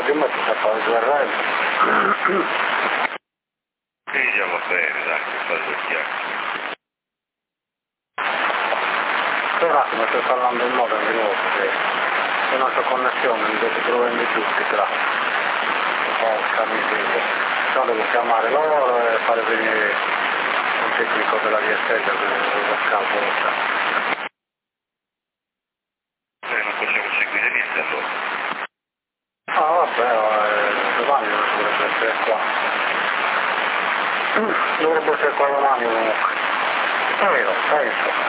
prima ti sta fare due remi. Sì, già va bene, dai, che fa due chiacchiere. Un attimo, sto parlando in modo di nuovo perché la nostra connessione mi deve trovare tutti là. Porca miseria. No, devo chiamare loro e fare venire un tecnico della DSL per lo scalpo. Non possiamo seguire niente allora. Ah vabbè, domani non dovrebbe essere qua. Dovrebbe essere qua domani comunque. Spero, penso.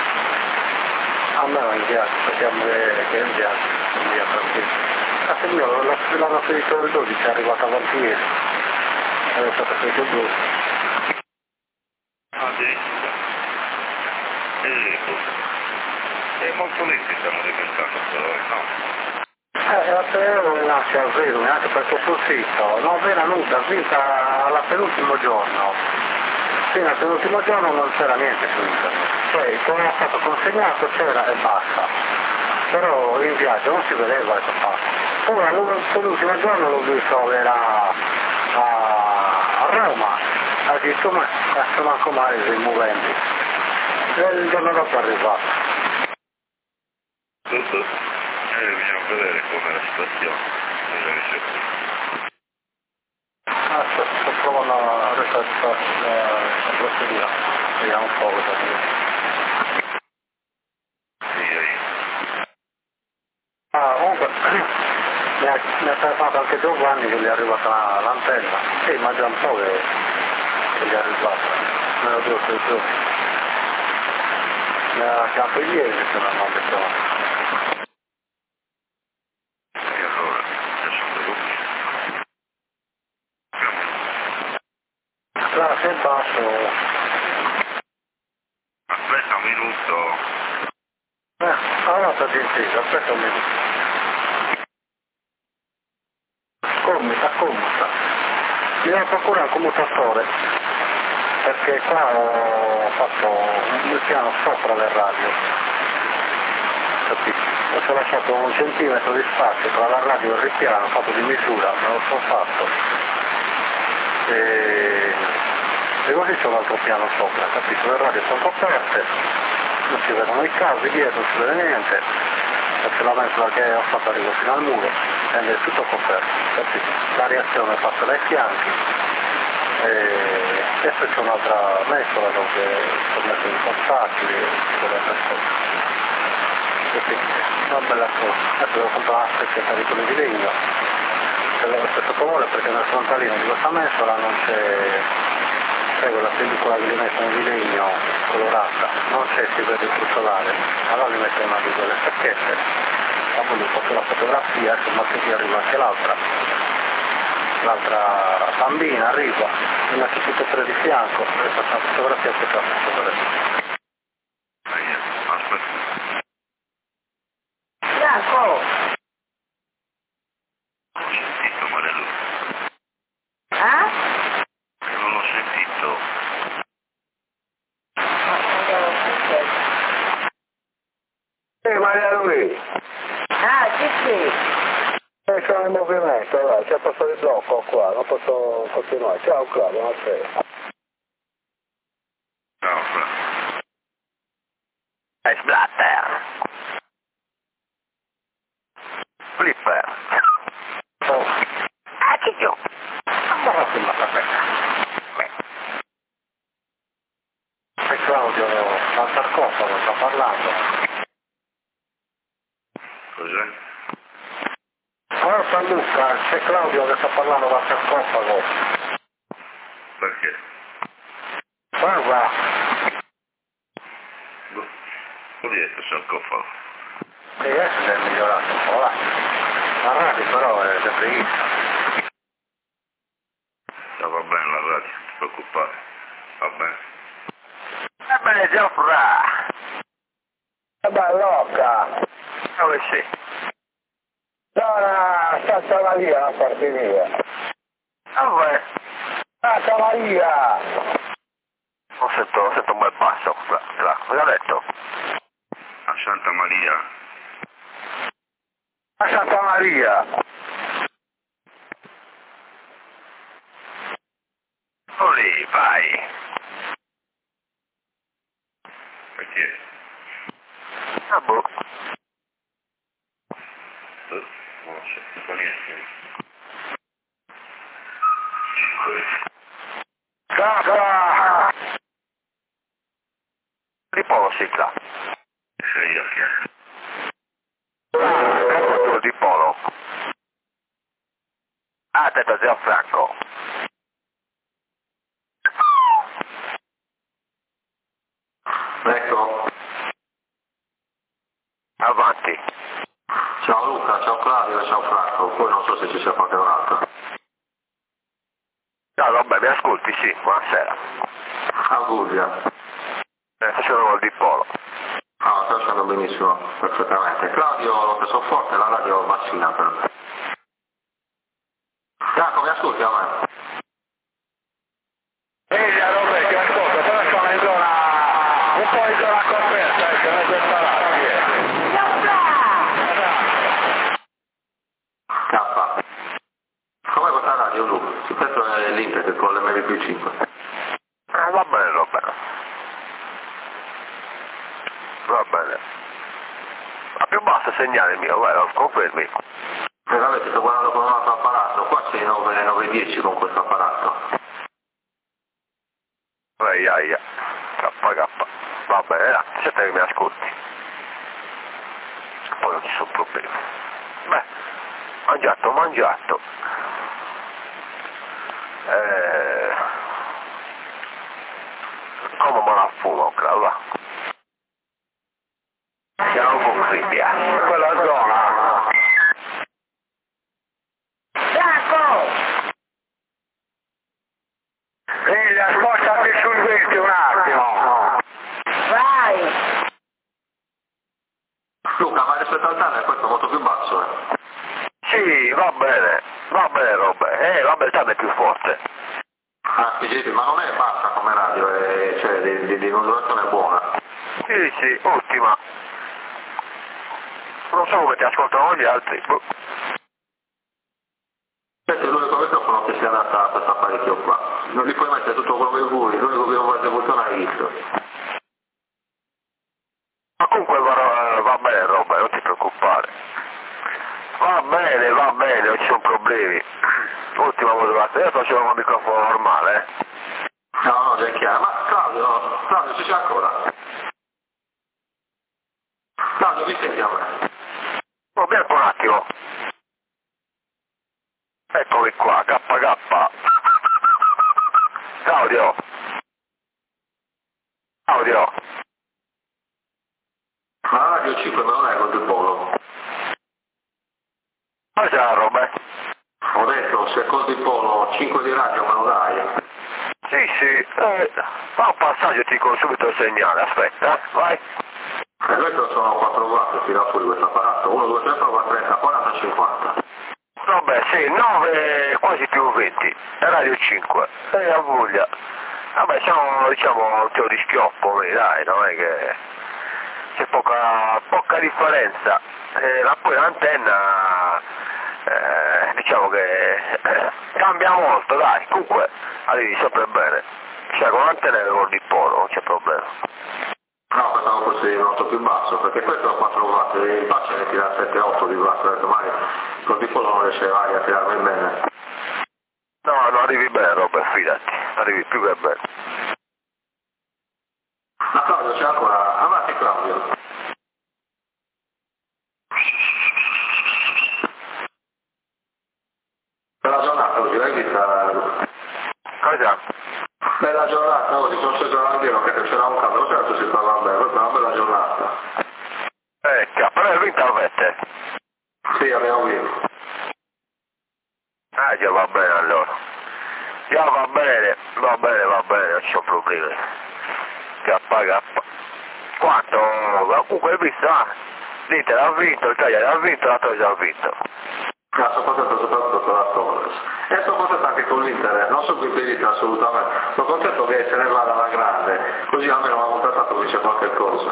A me non piace, sappiamo che è in via tranquillo. Ah signore, l'hanno finito alle 12, è arrivata avanti ieri. È stato finito il blu. Addirittura. È molto lenti stiamo diventando però, no? Però nasce a zero, neanche perché sul sito, non vera nuda, vinta alla penultimo giorno. Fino al penultimo giorno non c'era niente su internet. Cioè, come è stato consegnato c'era e basta. Però in viaggio non si vedeva il fatto. Ora l'ultimo giorno l'ho visto, era a Roma, ha detto ma cazzo manco mai dei moventi. E il giorno dopo è arrivato. Bisogna vedere com'è la situazione. Sto provando a riflettere la procedura, vediamo un po' cosa dire. Comunque mi ha telefonato anche Giovanni che gli è arrivata l'antenna. Sì, ma già un po' che gli è arrivata, meno 2 o 3 giorni. Mi ha chiamato ieri se non ho detto. E allora, adesso devo Là, se basso. Aspetta un minuto. Allora sta gentile, aspetta un minuto. Commuta. Mi devo procurare un commutatore, perché qua ho fatto un piano sopra del radio, capito? Ho solo lasciato 1 centimetro di spazio tra la radio e il ripiano, fatto di misura, me lo sono fatto. E così c'è un altro piano sopra, capito? Le radio sono coperte, non si vedono i cavi dietro, non si vede niente, e c'è la mensola che ho fatto arrivo fino al muro, ed è tutto coperto, capito? La reazione passa dai fianchi, e poi c'è un'altra mensola dove ho messo i portatili, con le persone. Una bella cosa. Adesso devo comprare una specchietta di quelle di legno, per lo stesso colore, perché nel frontalino di questa mensola non c'è quella pellicola che li mettono di legno colorata, non c'è, si vede il solare, allora li mettono una di quelle specchiette, dopo gli faccio la fotografia, se martedì arriva anche l'altra bambina arriva, li metto tutte e 3 di fianco, e faccio una fotografia e poi faccio la fotografia. Aspetta. Bianco! Non ho sentito, Marello. Non ho sentito. Maria Luisa! Sì. Sono in movimento, allora, c'è posto di blocco qua, non posso continuare. Ciao Claudio, buonasera. Ciao, Fra. Splatter. Flipper. Oh, Ciccio. allora prima sapete. E Claudio, al sarcofago sta parlando. Cos'è? Allora San Luca, c'è Claudio che sta parlando dal sarcofago. Perché? Guarda, Vuol dire che sarcofago? e adesso è migliorato un po', là. La radio però è depressa. Va bene la radio, non ti preoccupare. Va bene. Ebbene, Giofra. Beh, loca. Dove sei? Allora, Santa Maria a parte via. Dove? Santa Maria! Ho sento un bel passo. Cosa ha detto? A Santa Maria? A Santa Maria! cicla. Sì, io chiedo. Ecco di Polo. Attento, zio Franco. Ecco. Avanti. Ciao Luca, ciao Claudio, ciao Franco. Poi non so se ci sia qualche altro. No, vabbè, mi ascolti, sì, buonasera. Auguri. Sono col di Polo. Ah, sto facendo benissimo, perfettamente. Claudio, l'ho preso forte, la radio vaccina per me. Franco, mi ascolti a me? Ehi, Roberto, ti ascolto, però sono in zona, un po' in zona coperta, che non è parlato. K. Come questa radio, Luca? Su questo è l'internet con l'MV5. Va bene, va bene. Va bene. Ma più basso segnale mio, vai, lo confermi. Veramente sto guardando con un altro apparato, qua c'è 910 con questo apparato. Aia. KK. Va bene, senta che mi ascolti. Poi non ci sono problemi. Beh, mangiato. Come me la fumo, va. Siamo con Cribbia. Quella zona. Ehi, spostati sul 20 un attimo. Vai! Luca, ma rispetto al tunnel questo è molto più basso, Sì, va bene, Robert. Vabbè, il è più forte. Ah, sì, ma non è bassa come radio, cioè di modulazione buona. Sì, ottima. Non so come ti ascoltano gli altri. Questo è l'unico microfono che si adatta a questo apparecchio qua. Non li puoi mettere tutto quello che vuoi, l'unico che vuoi funziona è visto. Ma comunque va bene, Robert, non ti preoccupare. Va bene, non ci sono problemi. Ultima modulazione, io facevo un microfono normale, No, già è chiaro. Ma Claudio, ci c'è ancora? Claudio, mi senti a me? Oh, vieni un attimo. Eccomi qua, KK. Claudio. Ma la radio 5 non è col Polo. Ma c'è Robert? Ho detto, se col Polo 5 di radio me lo dai? Sì, fa un passaggio e ti dico subito il segnale, aspetta, vai. E questo sono 4 watt, tira fuori questo apparato. 1, 2, 3, prova 30, 40, 50. Vabbè, sì, 9 quasi più 20, è radio 5, a voglia. Vabbè, siamo, diciamo, un tiro di schioppo, dai, non è che c'è poca differenza. Poi l'antenna, diciamo che cambia molto, dai, comunque arrivi sempre bene. Cioè con l'antenna e con il polo, non c'è problema. No, pensavo fosse molto più basso, perché questo è 4 watt, e il basso ne tira 7-8 di watt, ho detto, magari col Polo non riesce mai a tirarmi bene. No, non arrivi bene, Robert, fidati, arrivi più che bene. Ma Claudio c'è ancora? Avanti Claudio. Bella giornata oggi, l'hai vista? Cosa? Bella giornata oggi, sono sceso all'andino perché c'era un caldo, certo si stava bene, questa è una bella giornata. Però hai vinto avete? Sì, abbiamo vinto. Già va bene allora. Già va bene, non ci sono problemi. KK. Quanto? Comunque hai visto, l'Inter ha vinto, l'Italia ha vinto, la Torre ha vinto. Sono contento soprattutto con la Torres. E sono contento anche con l'Inter, non sono impedito assolutamente. Sono contento che se ne vada alla grande, così almeno mi ha contrattato che c'è qualche cosa.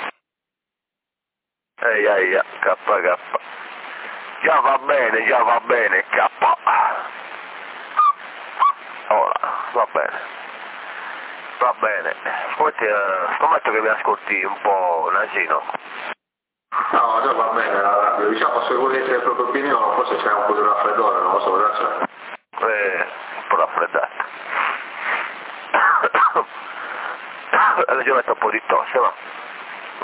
KK. Già va bene, K. Ora, va bene. Scommetto che mi ascolti un po' nasino. No, già va bene la radio, diciamo se vuoi essere proprio opinione, forse c'è un po' di raffreddore, non lo so, cosa c'è? Un po' raffreddata. Adesso metto un po' di tosse, va.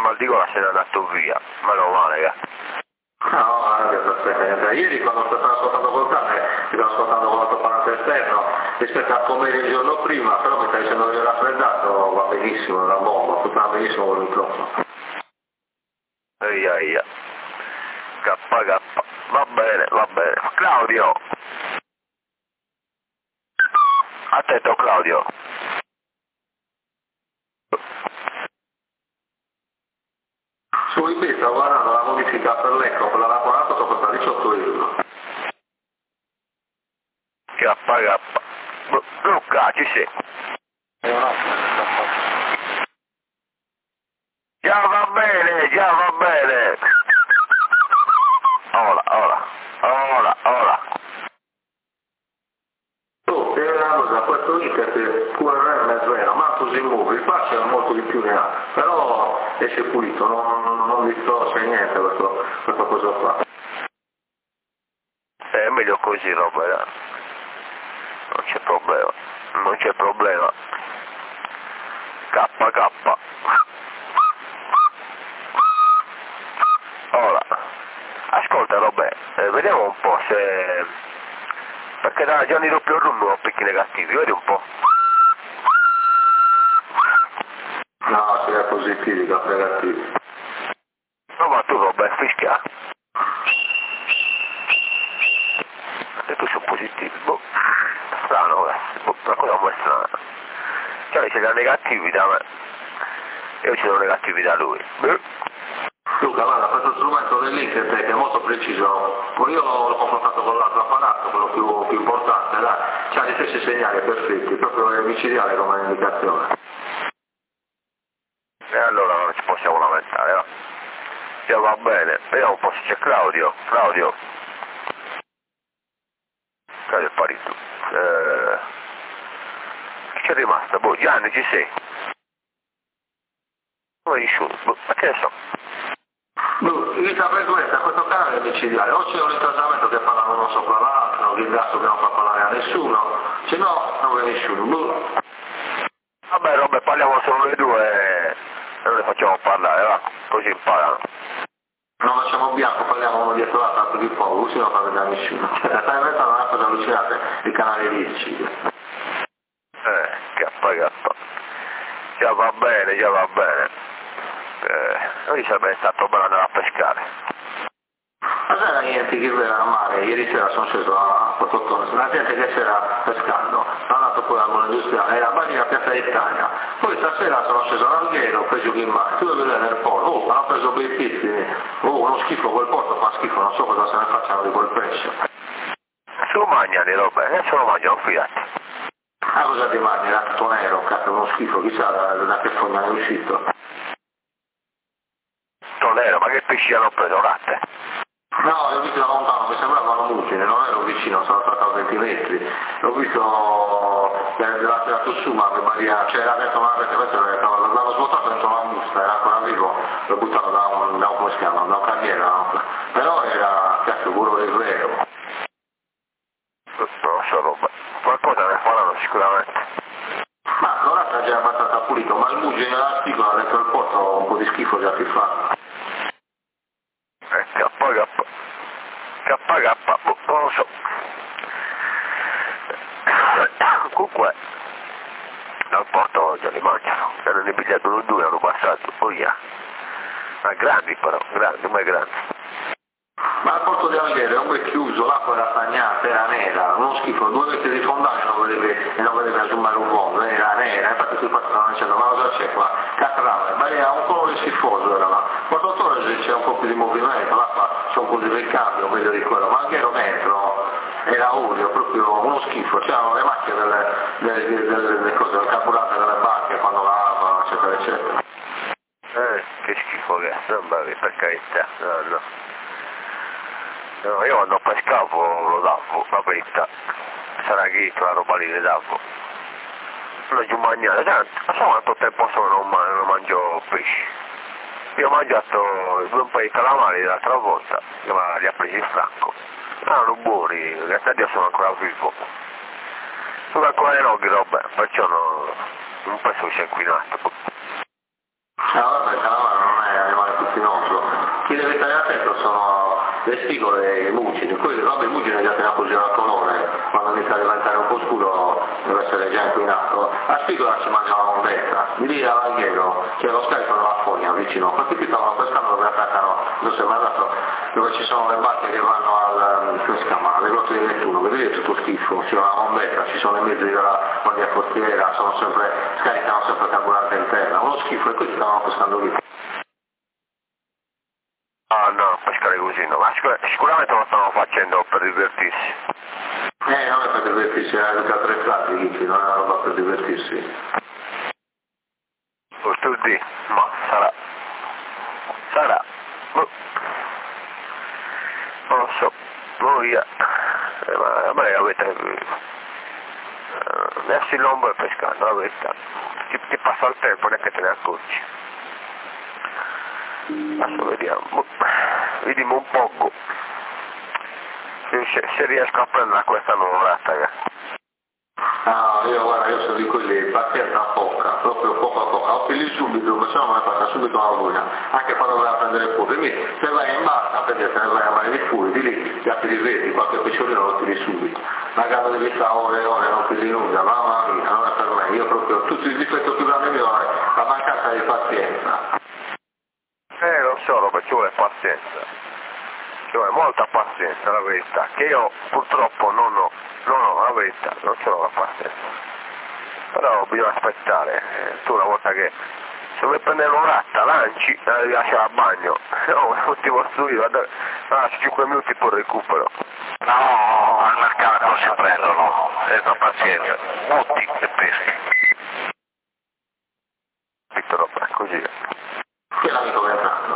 mal di gola se n'è andato via, meno male, No, aspetta, ieri quando stavo ascoltando col cane, ti stavo ascoltando con l'altoparlante esterno, rispetto a come eri il giorno prima, però mi stai dicendo che era raffreddato, va benissimo, era bomba, funziona benissimo con il microfono. Eia. K. Va bene. Claudio! Attento Claudio! Su eBay stavo guardando la modifica per l'Eco, quella da 40 costa 18 euro. K. Luca, ci sei? Già va bene! Ora. Oh, è una cosa, questo internet QRM è vero, ma così muove, il faccia molto di più ne ha, però esce pulito, non distorce niente questa cosa qua. È meglio così, Robert. Non c'è problema. K. Ora, ascolta Robert, vediamo un po' se... Perché da Gianni doppio rumbo ho picchi negativi, vedi un po'. No, si è positivi, che negativi. No, ma tu Robert, fischia. E tu sono positivi, strano, una cosa molto strana. Cioè c'è da negativi da me, io ce l'ho negativi da lui. Luca, guarda, questo strumento dell'Intertech è molto preciso, io l'ho confrontato con l'altro apparato, quello più importante, c'ha gli stessi segnali perfetti, proprio è micidiale come indicazione. E allora non ci possiamo lamentare, va? Già va bene, vediamo un po' se c'è Claudio è sparito. Chi c'è rimasto? Gianni, ci sei? Non è nessuno, ma che ne so? Inizia frequenza, questo canale è micidiale, o c'è un incasamento che parlano uno sopra l'altro, il gas che non fa parlare a nessuno, se no non vede nessuno. Vabbè Robert, parliamo solo noi due e non le facciamo parlare, va? Così imparano. Non facciamo bianco, parliamo uno dietro l'altro, tanto di fuoco, così non fa vedere a nessuno. Stai inventando una cosa allucinante, il canale 10. K. Già va bene. Noi sarebbe stato bello andare a pescare. Ma c'era niente che vera a mare, ieri sera sono sceso a Quattrottone, una gente che c'era pescando, sono andato poi al mondo industriale, era Bari a Piazza d'Italia, poi stasera sono sceso all'Alghero, ho preso in mare, tu devi vedere nel porto, hanno preso bei pizzi, uno schifo quel porto fa schifo, non so cosa se ne facciano di quel pesce. Se lo mangiano Robert, se lo mangiano, fidati. Ah, cosa ti mangi? Era tutto nero, cazzo, uno schifo, chissà da che fogna è uscito. Tonero, ma che pesci hanno preso, latte? No, l'ho visto da lontano, mi sembravano mutine, non ero vicino, sono stato a 20 metri. L'ho visto l'ha tirato su, ma c'era dentro una rete, l'avevo svuotato dentro una busta, era ancora vivo, l'ho buttato da un come si chiama, da un carriera, no? Però era, cazzo, puro del vero. Non lo so, Robert. Qualcosa ne faranno sicuramente. Ma allora sta già abbastanza pulito, ma il mugge elastico dentro il porto un po' di schifo già si fa. Non lo so. Comunque, dal porto oggi li mangiano. Hanno ne pigliato due, hanno passato. Oh yeah. Ma grandi però, grandi. Ma il porto di Alghero è un bel chiuso, l'acqua era stagnata, era nera, uno schifo, 2 metri di fondale e non vedevi assumere un fondo, era nera, infatti si stavano dicendo ma cosa c'è qua? Catrame, ma era un colore schifoso era là. Porto Torres c'è un po' più di movimento, l'acqua c'è un po' di ricambio, meglio di quello, ma Alghero dentro era olio, proprio uno schifo, c'erano le macchie delle cose, del carburante delle barche quando lavano, eccetera, eccetera. Che schifo che è, non bevi per carità, no, io quando pescavo lo davo, la verità, sarà che la roba lì le davo. Non ci mangiare, ma so quanto tempo sono non mangio pesci. Io ho mangiato 2 paio di calamari l'altra volta, ma li ha presi il Franco. Erano buoni, grazie a Dio sono ancora vivo. Sono ancora in oggi, Robert, perciò non penso che sia inquinato. Vabbè, il calamaro non è le spigole e i mugini, poi vabbè i mugini già teniamo così al colore, quando inizia a diventare un po' scuro deve essere già inquinato, la spigola si mangia la bombetta, lì all'Alghero c'è lo scarico della fogna vicino, questi qui stavano pescando dove attaccano, dove si è mandato, dove ci sono le barche che vanno al, come si chiama, alle grotte di Nettuno, vedete tutto schifo, c'è una bombetta, ci sono i mezzi della guardia costiera, sono sempre, scaricano sempre carburante in terra, uno schifo e questi stavano pescando lì. Ah no, pescare così no, ma sicuramente lo stanno facendo per divertirsi. Non è per divertirsi, è anche attrezzati, non è una roba per divertirsi. Tu di, ma sarà, non lo so, voi, ma a me avete, adesso non vuoi pescare, la verità, ti passa il tempo, neanche te ne accorgi. Adesso vediamo un poco se riesco a prendere questa nuvolata. No, io sono di quelli, pazienza poca, proprio poca, o lì subito, ma se no me ne passa subito la voglia, anche quando vai a prendere il fuoco, quindi se vai in barca, perché se ne vai a mare di fuori, di lì già ti rivedi, qualche pesciolino lo tiri subito, magari devi stare ore e ore, non tiri nulla, mamma mia, non è per me, io proprio, tutto il difetto più grande mio è la mancanza di pazienza. Lo so, Robert, ci vuole pazienza, ci vuole molta pazienza, la verità, che io purtroppo non ho, la verità, non ce l'ho la pazienza, però bisogna aspettare, tu una volta che, se vuoi prendere un'orata, lanci, la devi lasciare al bagno, no, non ti posso dire, guarda, 5 minuti poi recupero. No, al mercato si prendono, senza pazienza, botti e peschi. Capito, Robert, così. Che l'amico Bernardo.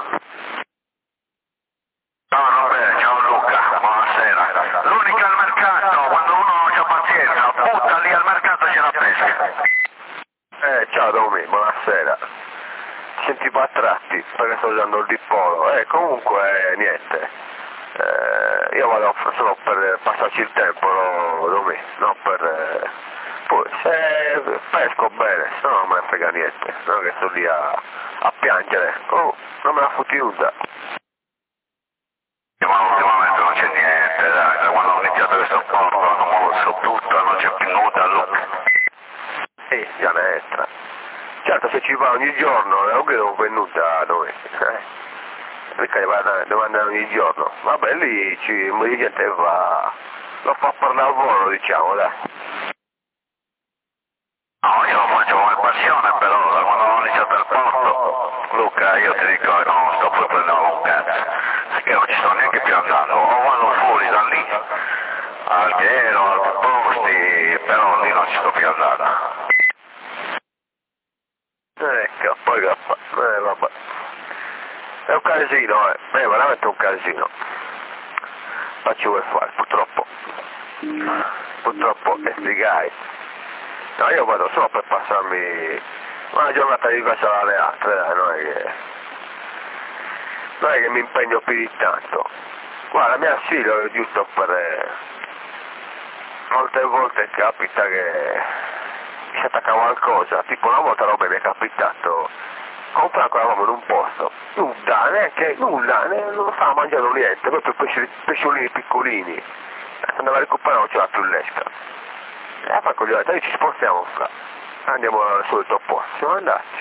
Ciao Robert, ciao Luca, buonasera. L'unica al mercato, quando uno non c'ha pazienza, butta lì al mercato e ce la pesca. Ciao Domi, buonasera. Senti a tratti, perché sto usando il dipolo. Comunque, niente. Io vado solo per passarci il tempo, Domi, non per... Poi, se pesco bene, se no non me ne frega niente. Non è che sto lì a piangere. Oh, non me la fotti nuda. Ma ultimamente non c'è niente, dai, da quando ho iniziato questo porto hanno mosso tutto, non c'è più nulla, Luca. Già ne entra. Certo, se ci va ogni giorno, non credo che venuta a noi. Perché devo andare ogni giorno. Vabbè, lì un po' di gente va, lo fa per lavoro, diciamo, dai. No, io lo faccio come passione, però da quando ho iniziato il porto, Luca, io ti dico che non sto più prendendo un cazzo, perché non ci sto neanche più andando, o vanno fuori da lì, al Alghero, altri posti, però lì non ci sto più andando. Poi vabbè. È un casino, è veramente un casino. Ma ci vuoi fare, purtroppo è sti. No, io vado solo per passarmi una giornata di cosa alle altre, dai, non è che mi impegno più di tanto. Guarda, mi assillo giusto per... molte volte capita che si attacca qualcosa, tipo una volta mi è capitato, comprare eravamo in un posto, nulla, non stava mangiando niente, proprio pesciolini piccolini, andava a recuperare, non c'era più l'esca. E poi con gli altri ci spostiamo qua, andiamo al solito posto, siamo andati.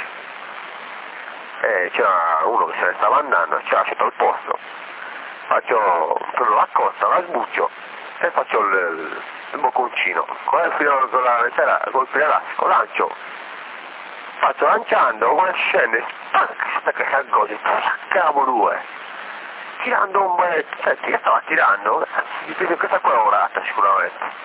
E c'era uno che se ne stava andando, ci ha lasciato il posto. Prendo la costa, la sbuccio e faccio il bocconcino. Con il filo elastico, lancio. Faccio lanciando, quando scende, che s'aggoggia, cavolo tirando un bel, senti, stava tirando, questa qua è orata sicuramente.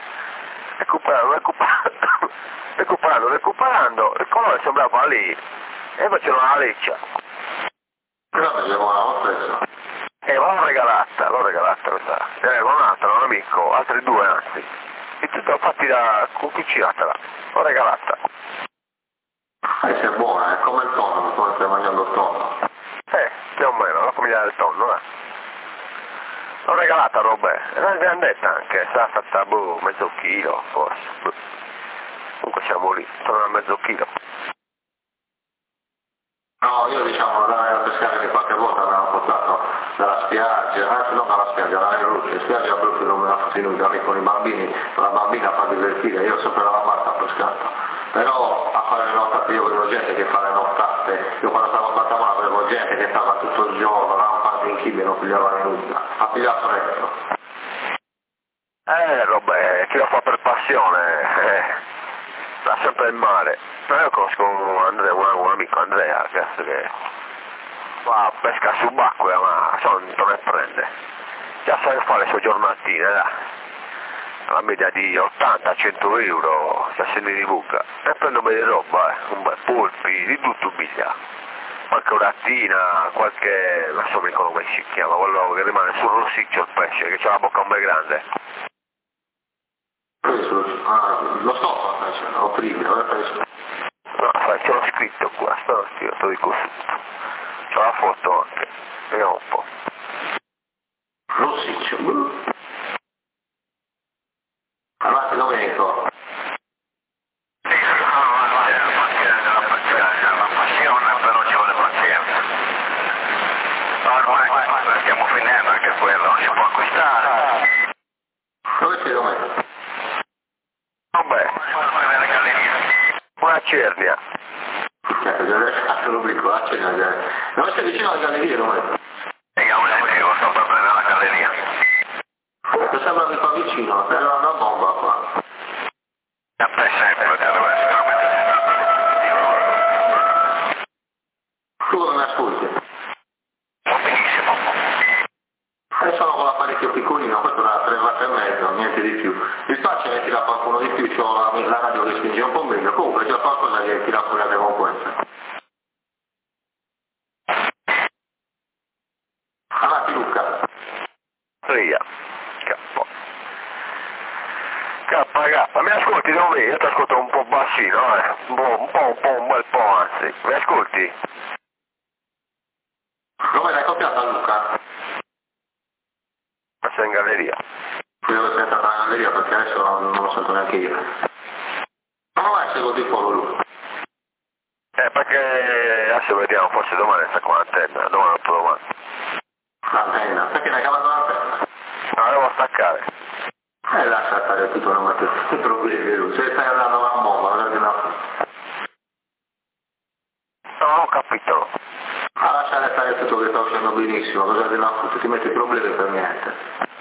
Recuperando, il colore sembrava lì e faceva una leccia. Però l'ho preso. L'ho regalata questa. Con un altro, un amico, altri 2 anzi. E tutto fatti da cucinatela, l'ho regalata. Se è buona, è come il tonno, come stai mangiando il tonno. Più o meno, la famiglia del tonno, L'ho regalata Robert, è una grandetta anche, sarà stata mezzo chilo forse. Comunque siamo lì, sono a mezzo chilo. No, io diciamo andare a pescare qualche volta, mi hanno portato dalla spiaggia, anzi non dalla spiaggia, la in spiaggia proprio non me la fate nuda, con i bambini, con la bambina fa divertire, io sempre la matta pescato, però a fare le nottate io avevo gente che fa le nottate, io quando stavo a Guatemala avevo gente che stava tutto il giorno, rampante in chibia e non pigliava nuda, a pigliare freddo. Vabbè, chi lo fa per passione, va sempre in mare. Io conosco un amico Andrea, che va a pesca subacquea, ma non ne prende. Già sai fare le sue giornatine, alla media di 80-100 euro, si assegni di buca. E prendo bene roba, un bel polpi, di tutto biglia. Qualche oratina, qualche, non so come si chiama, quello che rimane sul rossiccio il pesce, che c'ha la bocca un bel grande. Lo so, ho prima, penso. No, ce l'ho scritto qua, sto lo dico subito. C'ho la foto anche, vediamo un po'. Rossiccio. Avanti Domenico. Sì, la passione, però ci vuole pazienza. Ormai stiamo finendo anche quello, non si può acquistare. Dove sei Domenico? Vabbè, Nelle gallerie. una cernia. Lo dico, dove sei vicino alla galleria Domenico? Io sto proprio nella galleria. Mi sembra che fa vicino, però una bomba qua. Per sempre, deve essere Tu come mi ascolti? benissimo. Sono con l'apparecchio piccolino, questo da 3 watt e mezzo, niente di più. Il faccio ne tira qualcuno di più, c'ho la radio che spinge un po' meglio, comunque c'è qualcosa che tira fuori la frequenza. Avanti Luca. Via. K. Mi ascolti dove? Io ti ascolto un po' bassino, un bel po' anzi. Mi ascolti? Dove l'hai copiata Luca? Sei in galleria. Io l'ho sentata alla galleria perché adesso non lo sento neanche io. Ma non vai secondo il polo Luca? Perché adesso vediamo, forse domani sta con l'antenna, domani o domani. L'antenna, perché l'hai cavato l'antenna? No, devo staccare. Lascia stare tutto, non mettere problemi, Luca. Se stai andando a bomba, guarda no. No, ho capito. Lasciare stare tutto che sta uscendo benissimo, cosa della foto, ti metti problemi per niente.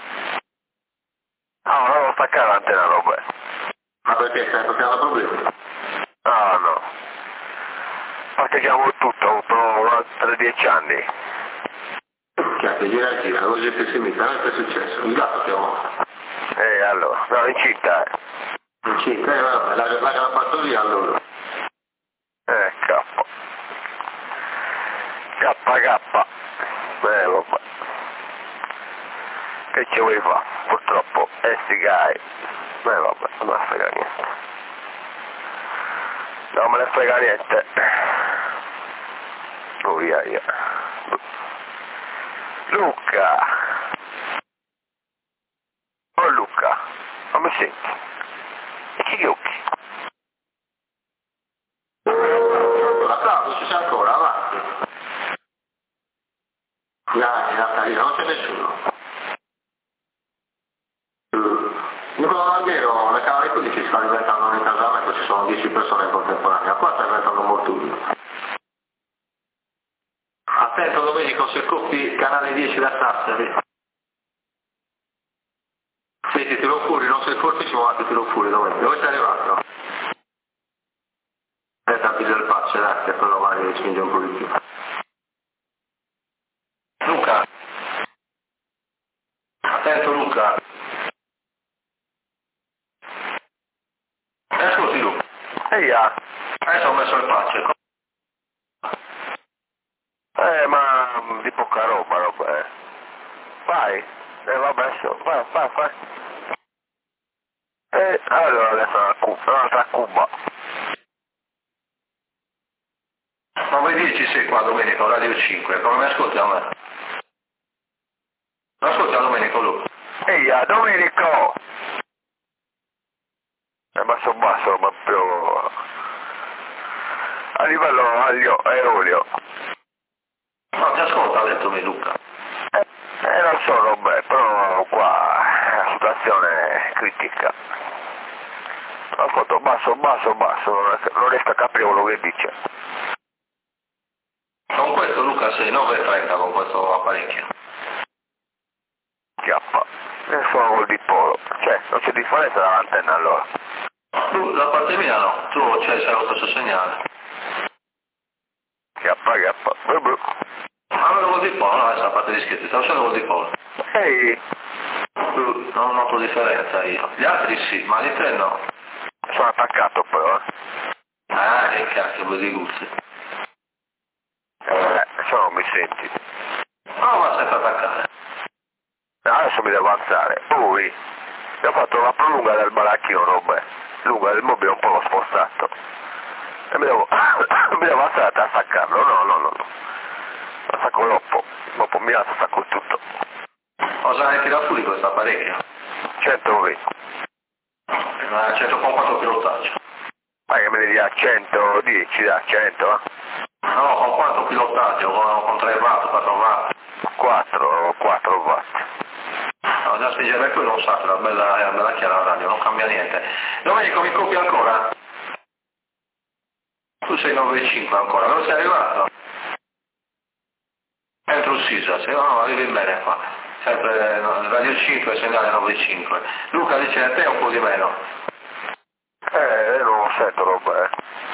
No, devo staccare l'antenna, roba. Ma perché stai copiando problemi? No. Parcheggiamo tutto, per 10 anni. Che gira, così è pessimista, non è successo, il gatto ti ha morto. Allora, no, in città, Incinta, vabbè, la fattoria allora. K. Vabbè. Che ci vuoi fare? Purtroppo, sti guy. Vabbè, non me ne frega niente. Non me ne frega niente. Via. Luca. Oh Luca, ma mi senti? E chi gli occhi? L'applauso ci sei ancora, avanti. Dai, Natalina, non c'è nessuno. Nicola Valghero, le canale 15 sta diventando un incasamento, ci sono 10 persone in contemporanea, qua sta diventando molto duro. Attento Domenico, se copi canale 10 da Sassari. Sì, ti tiro fuori, non sei fortissimo, ma ti tiro fuori Domenico. Dove sei arrivato? Tappi del faccia, dai, che quello magari spinge un po' di più. Luca. Attento Luca. Ascolti Luca. Eia. Adesso ho messo il faccia. Ma di poca roba. Vai. Vabbè, adesso, vai. Allora adesso un'altra cuba. 9:10 sei qua Domenico, Radio 5, come mi ascolti a me? Mi ascolti a Domenico Luca? Eia, Domenico! È basso, ma più a livello aereo. No, ti ascolta, ha detto me Luca. Non so Robè, però qua la situazione è critica. Ascolto basso, non riesco a capire quello che dice. Con questo Luca sei 9,30 con questo apparecchio. Chiappa, e sono col dipolo, cioè non c'è differenza dall'antenna allora. Tu, da parte mia no, tu c'hai lo stesso segnale. Chiappa, Ma non col dipolo, no, adesso a parte gli scherzi, stavo usando col dipolo. Ehi, Tu, non noto differenza io. Gli altri sì, ma di te no. sono attaccato però, Ah, che cacchio, voi di guzzi. se no mi senti. No, ma sempre attaccare. Adesso mi devo alzare. Poi, ho fatto la prolunga del baracchino, Robè. Lunga del mobile un po' l'ho spostato. E mi devo alzare a staccarlo. No. Lo stacco dopo mi alzo, stacco tutto. Cosa ne tira fuori questo apparecchio? 120. Ma 100 con quanto pilotaggio? Ma che me ne dia 110, da 100, No, con quanto pilotaggio? Con 3 watt, 4 watt? 4 watt. No, già spingere quello un sacco, è una bella chiara la radio, non cambia niente. Domenico, mi copi ancora? Tu sei 9,5 ancora, dove sei arrivato? Entro Sisa, se no arrivi bene qua. Sempre radio 5, segnale 9,5. Luca dice a te un po' di meno. Non lo sento, Robè.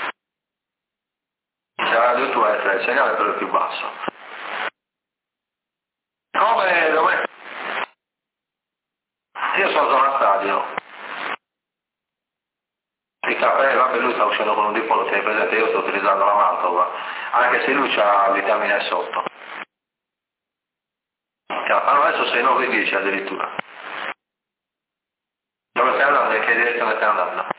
Se la radio tua è 3, il segnale però è più basso. Come? Dov'è? Io sono zona stadio. Vabbè, lui sta uscendo con un dipolo, tieni presente, io sto utilizzando la Mantova, anche se lui ha vitamine sotto. Allora adesso sei 9,10 addirittura. Dove stai andando? In che direzione stai andando?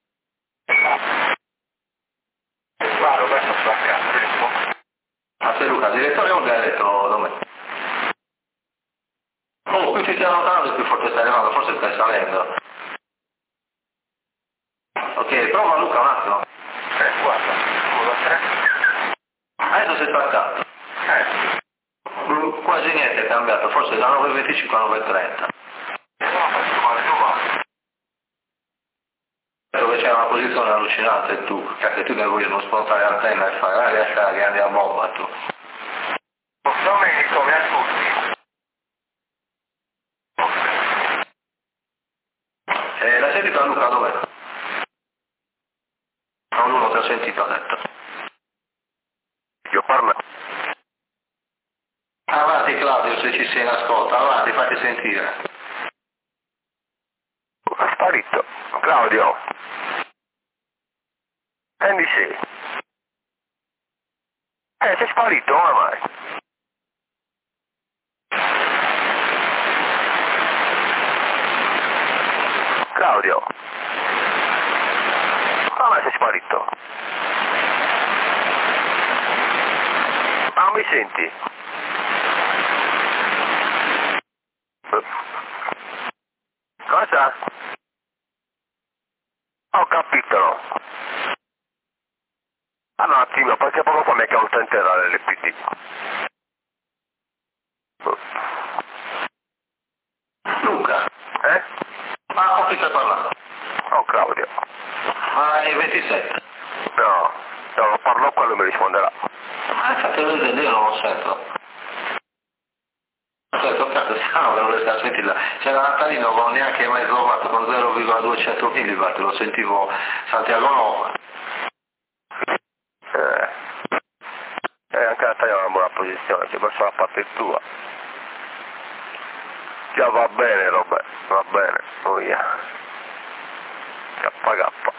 Guarda, questo sto a casa. A te Luca, direttore o diretto dove? Oh, più ti stai allontanando più forte stai arrivando, forse stai salendo. Ok, prova Luca un attimo. Guarda, Adesso sei staccato. Quasi niente è cambiato, forse da 9,25 a 9,30. Dove c'è una posizione allucinante tu, che tu devi non spuntare l'antenna e fare riesca che andi a bomba tu. Domenico, mi ascolti? L'hai sentito Luca dov'è? No, lui non ti ha sentito, ha detto. Io parlo. Avanti Claudio, se ci sei in ascolto, avanti, fatti sentire. È sparito. Claudio. Andy sì. Sei sparito ormai. Claudio. Come sei sparito? Ah, mi senti? Cosa? Ho capito. Ah, un attimo, perché poco fa mi è caduta intera l'LPD. Luca, ma ho chi stai parlando? Oh, Claudio. Ma è 27. No, parlo quello mi risponderà. Ma infatti io non lo sento. Ho detto, cazzo, strano che non riesco a sentirla. C'era Natalino con neanche mezzo watt, con 0,200 mW, lo sentivo Santiago Nova. Anche la taglia è una buona posizione, c'è verso la parte tua. Già va bene, Robè, va bene, via. Kappa.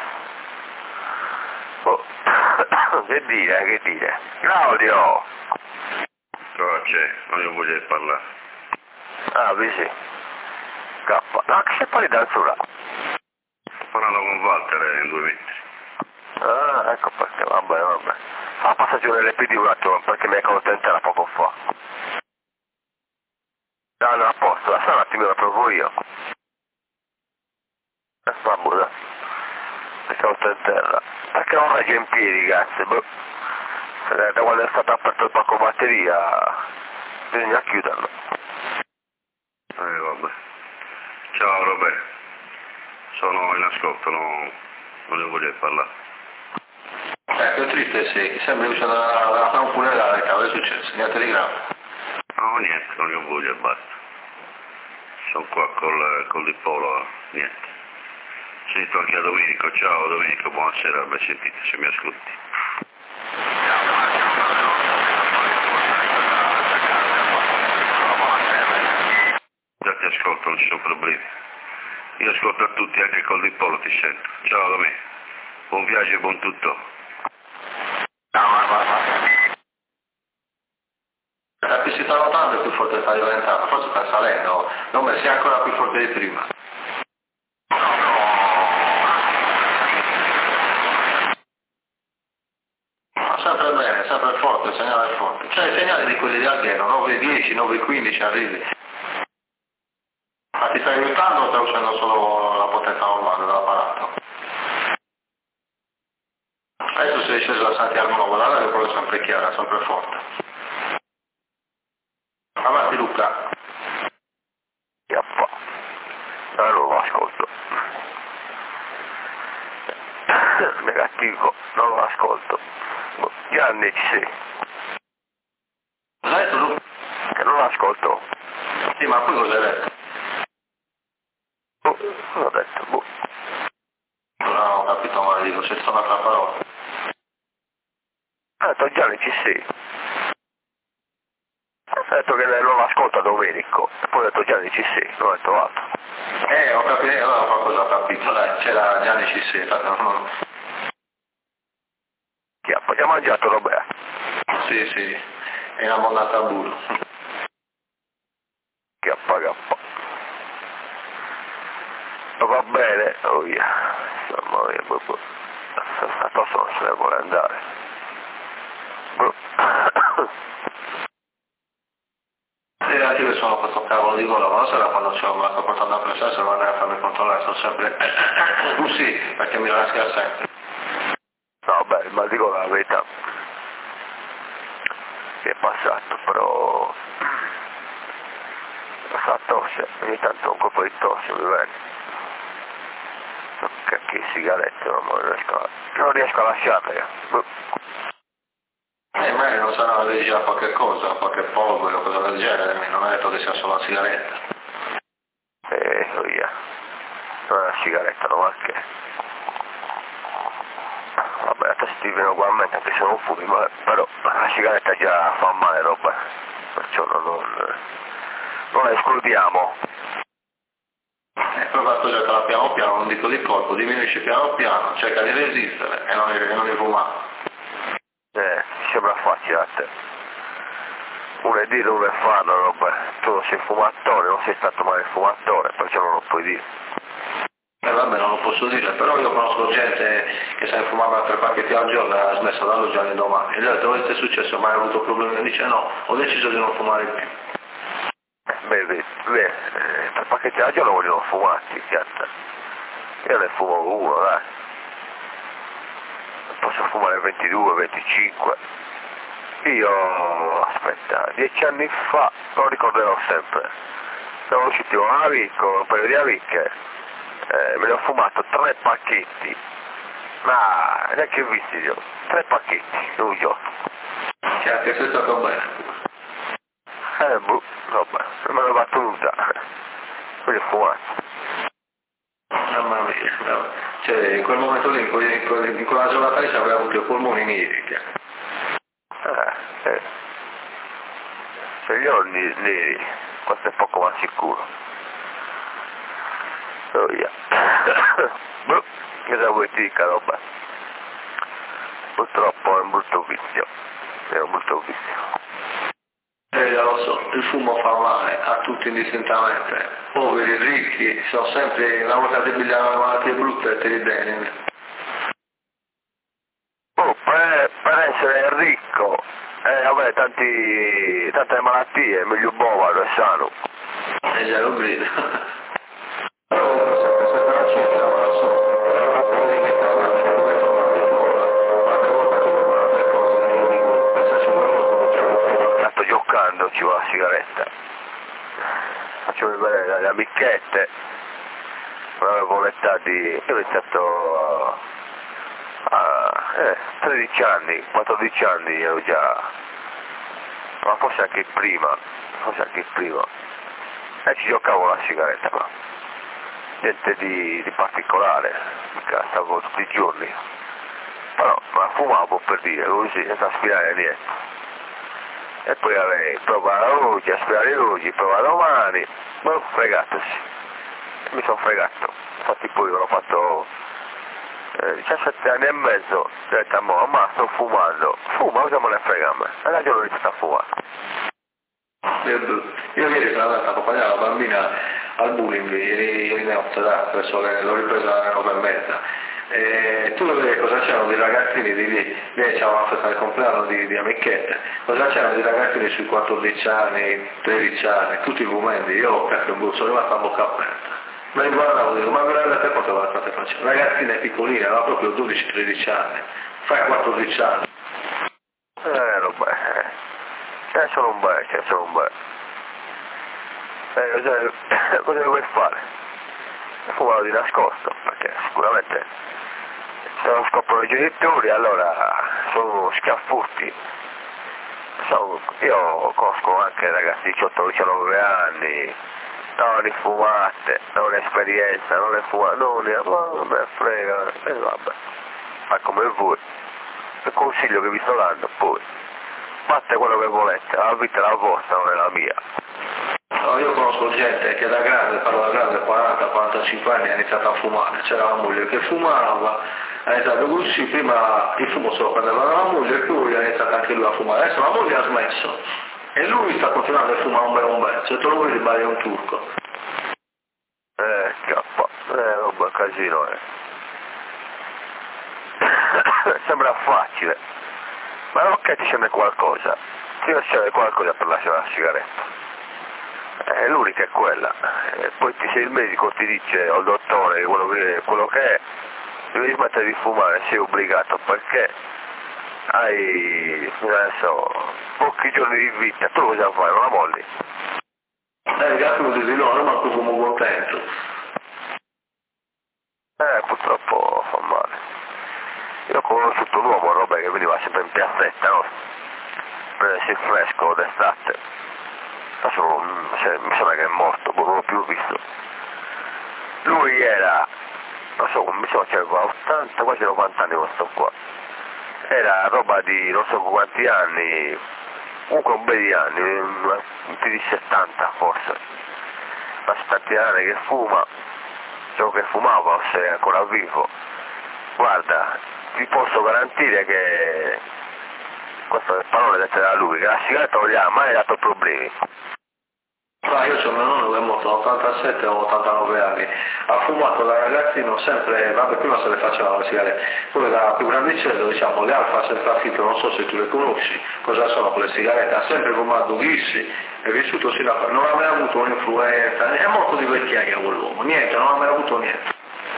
Oh. Che dire? Claudio! Cosa c'è? Non io voglio parlare. Ah, sì. Kappa. No, che sei poi danzura? Sto parlando con Walter in 2 minuti. Ah, ecco perché, va bene. Fa passaggio l'LPD un attimo, perché mi è contenta poco fa. No, a posto, lascia un attimo, lo provo io. Vabbè, mi sono in terra. Perché non regge in piedi, cazzo, da quando è stato aperto il pacco batteria, bisogna chiuderlo. Ciao Roberto, sono in ascolto, non ne voglio parlare. Che triste sei, sembra che c'è un funerale, cavolo, è successo, niente di grave. No, niente, non ne voglio e basta. Sono qua col Dipolo, niente. Sento anche a Domenico, ciao Domenico, buonasera, ben sentito, se mi ascolti. Già ti ascolto, non ci sono problemi. Io ascolto a tutti, anche col Dipolo ti sento. Ciao Domenico, buon viaggio e buon tutto. Si sta notando più forte, sta diventando, forse sta salendo, non me sia ancora più forte di prima. Ma sempre bene, sempre forte, il segnale è forte. Cioè i segnali di quelli di Alghero, 9.10, 9.15 arrivi. Ma ti stai aiutando o stai usando solo la potenza normale dell'apparato? Adesso sei sceso da Santiago Nuovo, la radio però è sempre chiara, sempre forte. Avanti Luca. Yappa. Allora lo ascolto. Negativo, non lo ascolto. Gianni ci sei. Cosa hai detto Luca? Che non lo ascolto. Sì, ma poi cosa hai detto? L'ho detto, boh. Non ho capito male, dico, c'è stata un'altra parola. Ha detto Gianni ci sei. Ha detto che non ascolta Domenico. E poi ha detto Gianni ci sei, non ho detto altro. Ho capito, allora qualcosa ho capito, dai, c'era Gianni Cissetta, no? Chiappa, già mangiato Roberto? Sì, è una mondata a burro. Chiappa. Va bene, oh via. Mamma mia, boh. Adesso non se ne vuole andare. Le relative sono questo cavolo di gola, ma non sarà quando me la sto portando a pressare, se non andare a farmi controllare, sono sempre... sì, perché mi raschia sempre. No, beh, ma dico la verità. Che è passato, però... Fa tosse, ogni tanto un colpo di tosse mi viene. Che sigarette, non riesco a lasciarle. Magari non sarà allergia a qualche cosa, a qualche polvere o cosa del genere, non è detto che sia solo una sigaretta. Via. Non è una sigaretta, no, ma che... Vabbè, adesso ti viene ugualmente anche se non fumi, ma però la sigaretta già fa male, roba. Perciò non la escludiamo. Prova a toglierla piano piano, non dico di colpo, diminuisce piano piano, cerca di resistere e non di fumare. Sembra facile a te. Uno è dire, uno è farlo, roba. Tu non sei fumatore, non sei stato mai fumatore, perciò non lo puoi dire. Vabbè, non lo posso dire, però io conosco gente che se ne fumava 3 pacchetti al giorno e ha smesso dall'oggi all'indomani. E gli altri, dove è successo? Mai avuto problemi? Dice no, ho deciso di non fumare più. Beh, 3 pacchetti al giorno vogliono fumarti, pianta. Io ne fumo uno, dai. Posso fumare 22, 25. Io, aspetta, 10 anni fa, lo ricorderò sempre, siamo usciti con un amico, un paio di amiche, me ne ho fumato 3 pacchetti, ma neanche visti io, 3 pacchetti in un giorno. Cioè, che sei stato bene? Vabbè, me l'ho battuta, quindi ho fumato. Mamma mia, cioè in quel momento lì, in quella giornata lì, aveva avuto i polmoni neri. Se gli ho neri, questo è poco ma sicuro. Oh yeah. Cosa vuoi dire, roba? Purtroppo è un brutto vizio. Lo so, il fumo fa male a tutti indistintamente. Poveri, ricchi, sono sempre innamorati di malattie brutte e te li bene. Per essere ricco e avere tante malattie, è meglio bovaro e sano. Già lo grido. Sto giocando, ci va la sigaretta. Faccio vedere le amichette. avevo l'età di... io ho iniziato a 13 anni, 14 anni ero già, ma forse anche prima, e ci giocavo la sigaretta, ma niente di particolare, mica stavo tutti i giorni, però ma fumavo per dire, così, senza aspirare niente. E poi prova oggi, aspirare oggi, prova domani, ma fregato sì, mi sono fregato, infatti poi l'ho fatto 17 anni e mezzo, ho detto ma sto fumando, fuma, cosa me ne frega a me, e la giorno ho iniziato a fumare. Io ieri sono andato a accompagnare la bambina al bowling, ieri notte, verso l'ho ripresa alle 9:30. E tu lo vedi cosa c'erano di ragazzini di lì, lei c'era una festa del compleanno di amichette, cosa c'erano di ragazzini sui 14 anni, 13 anni, tutti fumendi, io per un sono rimasto a bocca aperta. Me li guardavo e dico, ma veramente quante volte state facendo? Ragazzine piccoline, aveva proprio 12-13 anni, fai 14 anni. Roba, ce ne sono un bel. Cosa vuoi fare? Fumavo di nascosto, perché sicuramente se lo scoprono i genitori allora sono schiaffuti. Io conosco anche ragazzi di 18-19 anni, non ne fumate, non ne esperienza, non ne fumate, non me frega, e vabbè, fa come vuoi. Il consiglio che vi sto dando poi, fate quello che volete, la vita è la vostra, non è la mia. No, io conosco gente che da grande, parlo da grande, 40-45 anni ha iniziato a fumare, c'era la moglie che fumava, ha iniziato così, prima il fumo se lo prendeva dalla moglie e poi ha iniziato anche lui a fumare, adesso la moglie ha smesso e lui sta continuando a fumare un bel, se te lo vedi bari un turco. Scappa, roba casino, Sembra facile, ma non che ti scende qualcosa, ti deve scendere qualcosa per lasciare la sigaretta. L'unica è quella, poi se il medico ti dice, o il dottore, quello che è, devi smettere di fumare, sei obbligato, perché hai, adesso, pochi giorni di vita, tu cosa fai, non la molli? Ragazzi mi dici no, ma tu fumo contento. Purtroppo fa male. Io ho conosciuto un uomo, Robè, che veniva sempre in piazzetta, no? Prendersi il fresco d'estate. Adesso mi sembra che è morto, non l'ho più visto. Lui era, non so, mi sembra che aveva 80, quasi 90 anni questo qua. Era roba di non so quanti anni, comunque un bel di anni, più di 70 forse. Da 70 anni che fuma, ciò che fumava, se è ancora vivo. Guarda, ti posso garantire che, queste parole dette da lui, che la sigaretta non gli ha mai dato problemi. Io ho mio nonno che è morto all'87 o 89 anni, ha fumato da ragazzino sempre, vabbè prima se le faceva le sigarette, poi da più grandicello diciamo le alfa senza filtro, non so se tu le conosci, cosa sono quelle sigarette, ha sempre fumato ghissi, è vissuto sino a non ha mai avuto un'influenza, è morto di vecchiaia quell'uomo, niente, non ha mai avuto niente.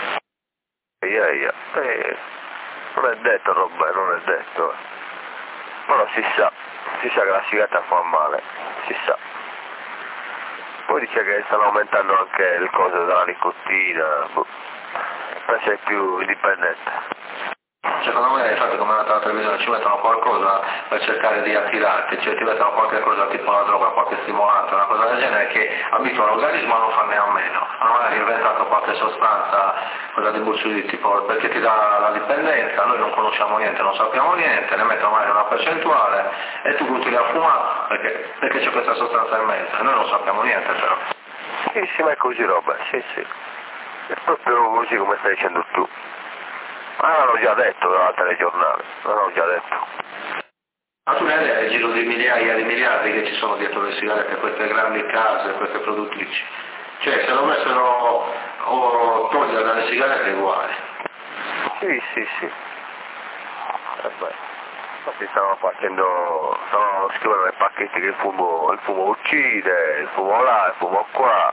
Non è detto Robè, non è detto, però si sa che la sigaretta fa male, si sa. Poi dice che stanno aumentando anche il costo della nicotina, per essere più indipendente. Secondo me, infatti, come è andata la televisione, ci mettono qualcosa per cercare di attirarti, cioè ti mettono qualche cosa tipo una droga, qualche stimolante, una cosa del genere che abitua l'organismo a non farne a meno. Hanno inventato qualche sostanza, cosa di buccioli, tipo perché ti dà la dipendenza, noi non conosciamo niente, non sappiamo niente, ne mettono magari una percentuale e tu continui a fumare perché c'è questa sostanza in mezzo e noi non sappiamo niente però. Sì, ma è così roba, sì. È proprio così come stai dicendo tu. Ma l'hanno già detto dal telegiornale, l'hanno già detto. Ma tu ne hai il giro di migliaia di miliardi che ci sono dietro le sigarette, queste grandi case, queste produttrici. Cioè se dovessero togliere dalle sigarette è uguale. Sì. Infatti stanno scrivendo nei pacchetti che il fumo uccide, il fumo là, il fumo qua.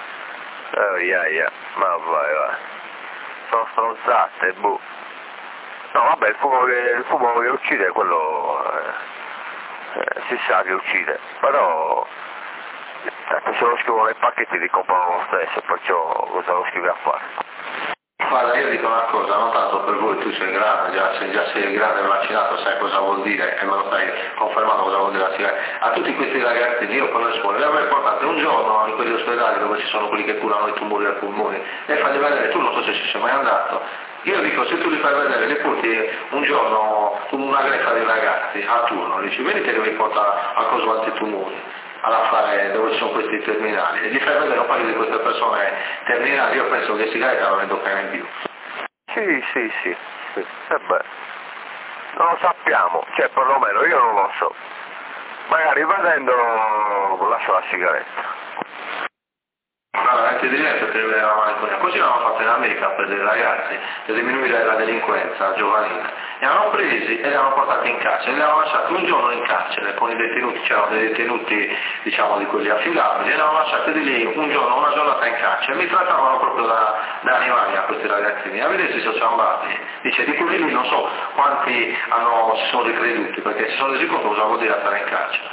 Ma vai. Sono stronzate, boh. No, vabbè, il fumo che uccide è quello, si sa che uccide, però Ecco, se lo scrivono nei pacchetti li comprano lo stesso, perciò cosa lo scrivi a fare? Guarda, io dico una cosa, non tanto per voi, tu sei grande, già sei grande e vaccinato, sai cosa vuol dire, e me lo stai confermando cosa vuol dire la sigaretta. A tutti questi ragazzini, io con le scuole, li avrei portati un giorno in quegli ospedali dove ci sono quelli che curano i tumori ai polmoni, e fargli vedere, tu non so se ci sei mai andato, io dico, se tu li fai vedere, li porti un giorno con una gretta di ragazzi a turno, dici, venite che vi porta a coso antitumori, all'affare dove ci sono questi terminali, e gli fai vedere un paio di queste persone terminali, io penso che sigaretta non ne toccano in più. Sì, e beh, non lo sappiamo, cioè perlomeno io non lo so, magari vedendolo lascio la sigaretta. Allora, anche diretto per la malinconia. Così l'hanno fatto in America per dei ragazzi, per diminuire la delinquenza giovanile. Li hanno presi e li hanno portati in carcere, li hanno lasciati un giorno in carcere con i detenuti, c'erano dei detenuti diciamo di quelli affidabili, li hanno lasciati di lì un giorno, una giornata in carcere, mi trattavano proprio da animali a questi ragazzini. A vedere se sono ciambati, dice di quelli lì non so quanti si sono ricreduti, perché si sono resi conto cosa vuol dire stare in carcere.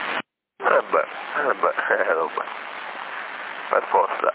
Vabbè. Per forza.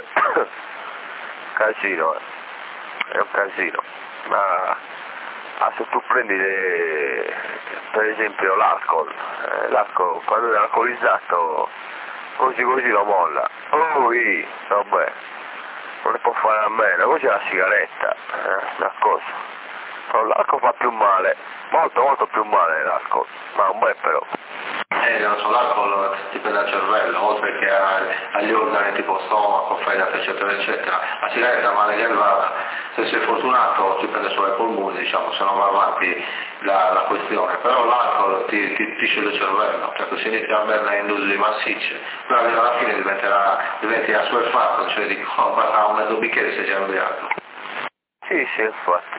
Casino, è un casino. Ma se tu prendi per esempio l'alcol, quando è alcolizzato così lo molla. Lui, vabbè, non ne può fare a meno, così la sigaretta, una cosa. Però l'alcol fa più male, molto più male l'alcol, ma un bel però. Non so, l'alcol ti prende al cervello, oltre che agli organi tipo stomaco, fegato, eccetera, eccetera. La sigaretta, male che vada, se sei fortunato ti prende solo i polmoni, diciamo, se non va avanti la questione. Però l'alcol ti scende il cervello, cioè se inizi a berla in dosi massicce, però alla fine diventi assuefatto, cioè dico, basta un mezzo bicchiere se sei ubriaco. Sì, infatti.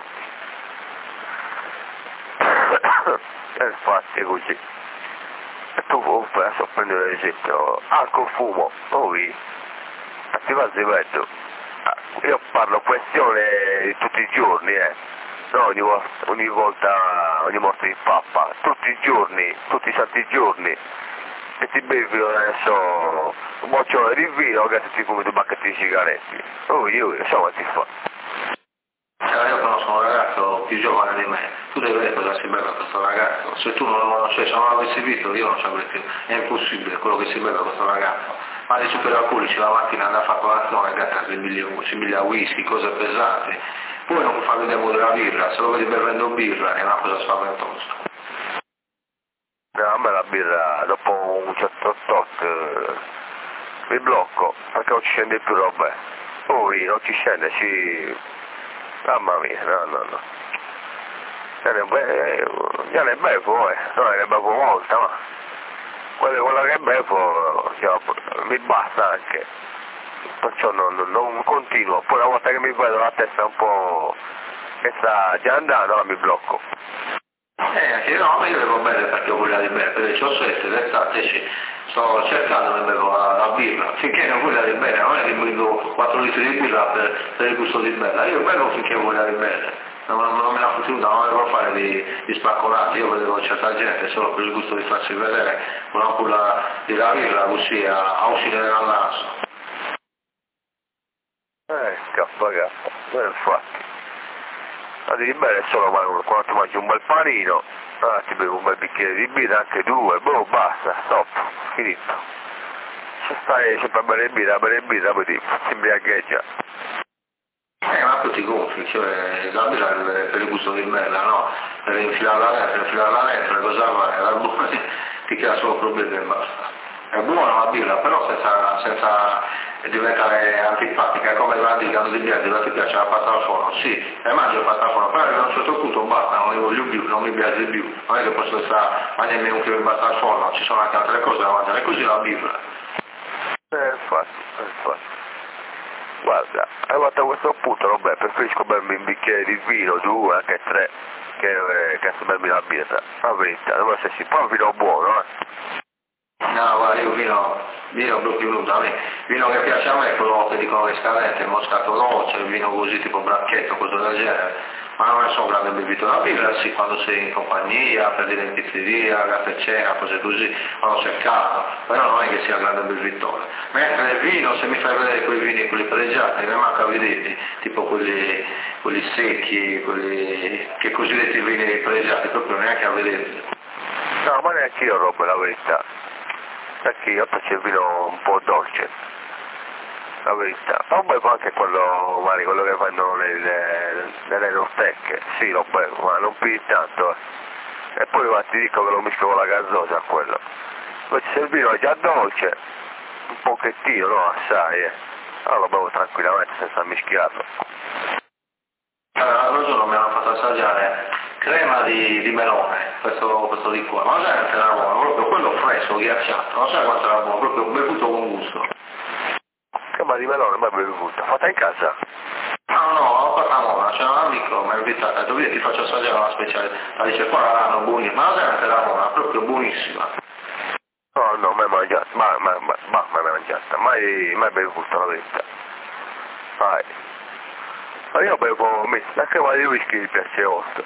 Infatti è così. E tu adesso prendere ad esempio alcol, fumo, poi ti va di mezzo. Io parlo questione di tutti i giorni, no, ogni volta di pappa, tutti i giorni, tutti i santi giorni, e ti bevi adesso un boccione di vino che ti fumi due bacchetti di sigaretti. Io so quanti fa. Io conosco un ragazzo più giovane di me, tu devi vedere cosa si beve questo ragazzo, se tu se non l'avessi visto io non ci avrei più, è impossibile quello che si beve questo ragazzo, ma di super alcolici la mattina andava a fare colazione, gatta si biglia whisky, cose pesanti, poi non fa vedere della birra, se lo vedi bevendo birra è una cosa spaventosa. A me la birra dopo un certo tot mi blocco, perché non ci scende più roba, poi non ci scende, mamma mia, no. Io ne bevo, no, ne bevo molta, ma quella che bevo mi basta anche, perciò non continuo, poi una volta che mi vedo la testa un po' che sta già andando, allora mi blocco. No, ma io devo bere perché ho voglia di bere, perché ho sette, d'estate sto cercando di bevo la birra, finché non ho voglia di bere, non è che bevo 4 litri di birra per il gusto di bere, io bevo finché ho voglia di bere, non me la fottuta, non devo fare di spaccolati, io vedevo certa gente solo per il gusto di farsi vedere una culla di la birra così a uscire dal naso. Cappa, infatti. Ma devi bere solo quando ti mangi un bel panino, ti bevi un bel bicchiere di birra, anche due, basta, stop, finito. Se stai sempre a bere birra, poi ti imbriagheggia. Ma tu ti gonfi, cioè la birra per il gusto di merda, no? Per infilarla dentro, cosa fai? La buona ti crea solo problemi e basta. È buona la birra, però senza diventare antipatica, è come la dicono di birra, ti piace la pasta al forno, sì, e mangio la pasta al forno, però a un certo punto basta, non ne voglio più, non mi piace più, non è che posso stare mangiarmi un chilo di pasta al forno, ci sono anche altre cose da mangiare, così la birra. Infatti. Guarda, arrivato a questo punto, vabbè, preferisco bermi un bicchiere di vino, 2, anche 3, che bermi la birra, la verità, non so se si può un vino buono, No, guarda, io vino proprio nudo, a me vino che piace a me è quello che dicono le scalette, il moscato dolce, il vino così tipo bracchetto, cosa del genere, ma non ne sono un grande bevitore. La birra sì, quando sei in compagnia, per dire in pizzeria, caffè cena, cose così, quando c'è caldo, però non è che sia un grande bevitore. Mentre il vino, se mi fai vedere quei vini, quelli pregiati, mi manca a vederli, tipo quelli secchi, quelli che cosiddetti vini pregiati, proprio neanche a vederli. No, ma neanche io roba la verità, perché io faccio il vino un po' dolce, la verità. Ma un bevo anche quello, magari quello che fanno nelle rostecche, sì lo bevo, ma non più tanto. E poi ma ti dico che lo mischio con la gazzosa quello. Invece se il vino è già dolce, un pochettino, no, assai, allora lo bevo tranquillamente senza mischiarlo. Allora, l'altro giorno mi hanno fatto assaggiare crema di melone, questo liquore, ma non sai quanto era buono, proprio quello fresco, ghiacciato, non sai quanto era buono, proprio bevuto con gusto. Crema di melone mai bevuta, fatta in casa? No, l'ho fatta ora, c'era un amico, mi ha invitato, ha detto via ti faccio assaggiare una speciale, ma dice qua la danno buonissima, ma non sai quanto era buona, proprio buonissima. No, mai mangiata, mai mangiata, mai bevuta la verità. Vai. Ma io bevo la crema di whisky mi piace molto.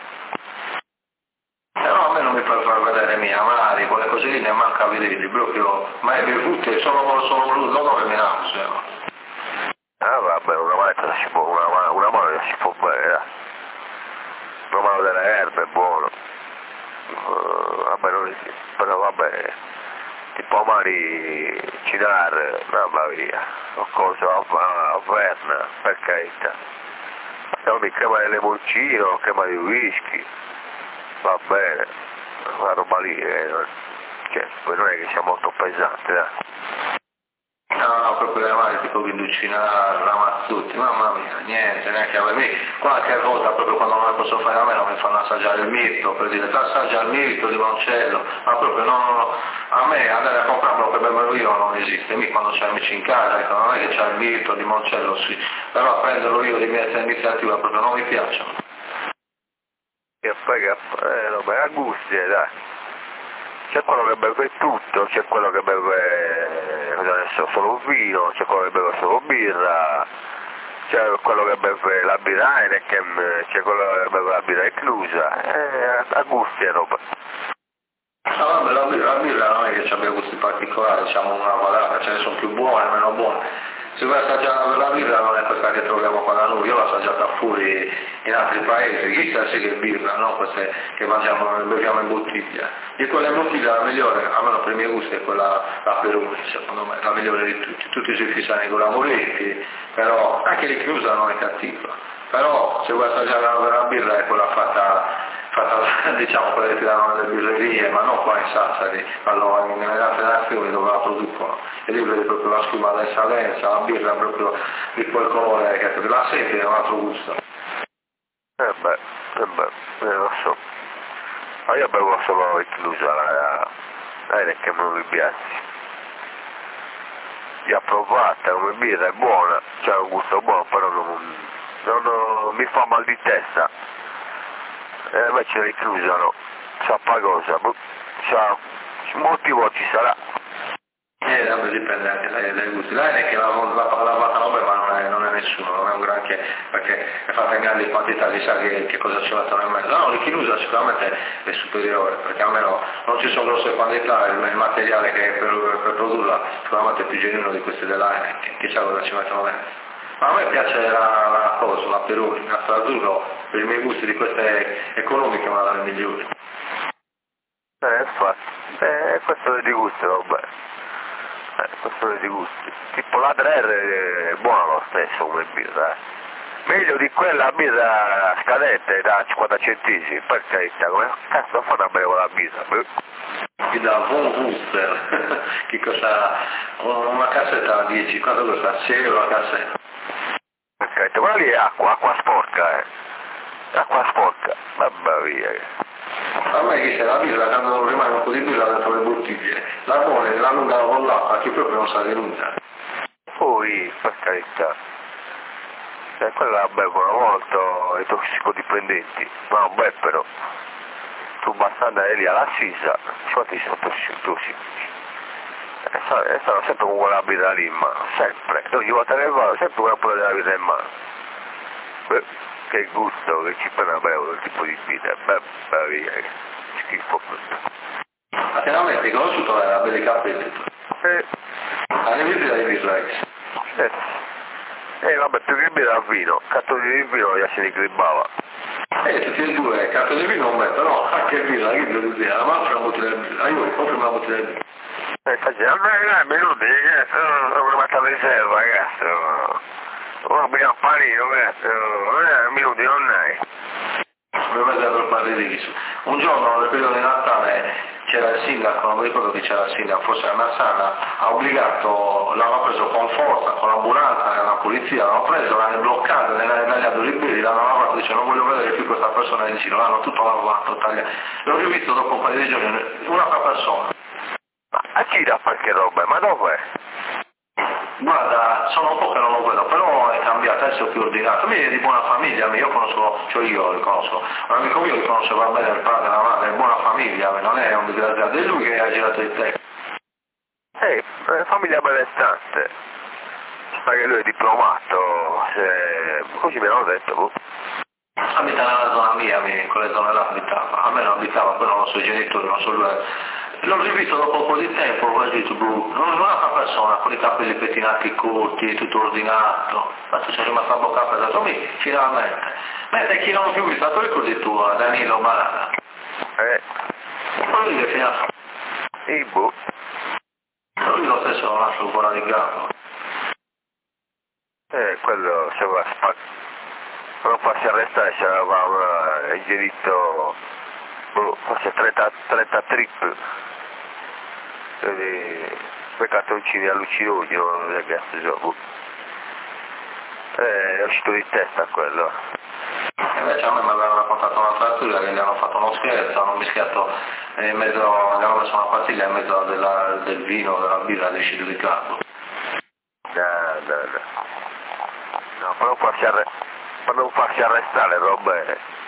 No, a me non mi puoi far vedere mia, magari quelle cose lì ne manca a vederli, proprio mai bevute, solo l'odore mi nausea. Ah vabbè, una mano si può bere, dai. Una mano delle erbe è buono. Vabbè, non esiste, però vabbè, tipo amari cinar, mamma via, o cosa, a Verna, per carità. Siamo di crema di limoncino, crema di whisky, va bene, una roba lì, cioè, poi non è che sia molto pesante, dai. No, proprio le mani tipo Vinducina, Ramazzutti, mamma mia, niente, neanche a me. Qualche volta proprio quando non ne posso fare a me non mi fanno assaggiare il mirto, per dire assaggia il mirto, il limoncello, ma proprio no, a me andare a comprarlo per beverlo io non esiste, mi quando c'è amici in casa, ecco, non è che c'è il mirto, il limoncello sì, però a prenderlo io di mia iniziativa proprio non mi piacciono. E poi vabbè, a gusti, dai. C'è quello che beve tutto, c'è quello che beve adesso solo vino, c'è quello che beve solo birra, c'è quello che beve la birra Heineken, c'è quello che beve la birra inclusa, a gusti e roba. No, vabbè, la birra non è che abbia gusti particolari, diciamo una valanga, ce ne sono più buone, meno buone. Se vuoi assaggiare la birra non è questa che troviamo qua da noi, io l'ho assaggiata fuori in altri paesi, chissà se che birra, no? Queste che beviamo in bottiglia. E quella in bottiglia la migliore, almeno per i miei gusti, è quella la Peroni, secondo me, la migliore di tutti. Tutti si fissano con la Moretti, però anche l'Inclusa non è cattiva. Però se vuoi assaggiare la birra è quella fatta diciamo quelle che ti danno nelle birrerie, ma non qua in Sassari, allora nelle altre nazioni dove la producono, e lì vedi proprio la schiuma d'eccellenza, la birra proprio di quel colore che la senti è un altro gusto. Lo so. Ma io bevo solo inclusa che non mi piace. L'ho provata come birra, è buona, c'ha un gusto buono, però non mi fa mal di testa. E invece l'inclusa no, sa cosa, motivo ci sarà. Vabbè, dipende anche dai gusti. Lei è che la vatanobbe ma non è nessuno, non è un granché, perché è fatta in grandi quantità, chissà che cosa ci mettono in mezzo. No, l'Ichilusa sicuramente è superiore, perché almeno non ci sono grosse quantità, il materiale che è per produrla sicuramente è più genuino di questi della Heineken, chissà cosa ci mettono dentro. Ma a me piace la Peroni, la Strazzurro, per i miei gusti di queste economiche è una delle migliori. Infatti, questo è di gusto, vabbè. Questo è di gusti. Tipo la Dreher è buona lo stesso come birra, Meglio di quella birra scadente da 50 centesimi, per carità, come cazzo fanno a bere la birra? Ti dà Von Wuster, che costa una cassetta a 10, quanto costa? 6 euro la cassetta. Per carità, quella lì è acqua sporca, acqua sporca, mamma mia. A me che c'è la birra, quando rimane un po' di birra dentro le bottiglie, la buona la lunga con l'acqua, che proprio non sa di nulla. Poi, per carità, quella la bevono molto i tossicodipendenti, ma non bevono. Tu basta andare lì all'assisa, infatti sono tossici. E stanno sempre con quella birra lì in mano, sempre. Ogni volta che vado, sempre con la birra in mano. che gusto, che ci fanno bevo il tipo di vita, via, che schifo questo. Ma finalmente hai conosciuto la Belli Capelli? Hai visto dai Virrex? Vabbè, più che bere al vino, cazzo di vino già se ne gribava. Tutti e due, cazzo di vino non metto, no, anche il vino, che devo dire, la mangia una bottiglia di vino, io compro una bottiglia di vino. Infatti, a me minuti, sono rimasto in riserva, ragazzi. Ora abbiamo panino, minuti non hai. Mi avete dato il paradiso. Un giorno, nel periodo di Natale, c'era il sindaco, non mi ricordo chi c'era il sindaco, forse a Massana, ha obbligato, l'hanno preso con forza, con l'ambulanza, la polizia, l'hanno preso, l'hanno bloccato, l'hanno tagliato i libri, l'hanno lavato, dice non voglio vedere più questa persona in giro, l'hanno tutto lavato, tagliato. L'ho rivisto dopo un paio di giorni, un'altra persona. A chi dà qualche roba? Ma dov'è? Guarda, sono un po' che non lo vedo, però è cambiato, adesso è più ordinato. Lui è di buona famiglia, io conosco, cioè io li conosco, un amico mio li conosceva bene il padre e la madre, è buona famiglia, non è un disgraziato, è lui che ha girato il tecnico. Famiglia benestante. Sa che lui è diplomato, così mi hanno detto, boh. Abita nella zona mia, in quelle zone là abitava, a me non abitava, poi non so i genitori, non so lui. L'ho rivisto dopo un po' di tempo, ho detto, non è un'altra persona, con i capelli pettinati corti, tutto ordinato. Ma tu sei rimasto a bocca aperta, ho detto, finalmente. Mentre chi non ho più visto, tu ricordi tu, Danilo Banana? Quello lì è finito. Boh. Lui lo stesso non lascia un po' di gambo. Quello se va a non farsi arrestare se aveva ingerito forse 30 trip quei cartoncini allucinogeni ragazzi, è uscito di testa quello. Invece a me mi avevano raccontato un'altra storia che gli hanno fatto uno scherzo, hanno mischiato in mezzo, gli hanno messo una pastiglia in mezzo del vino, della birra, del scido di capo. No, per non farsi arrestare roba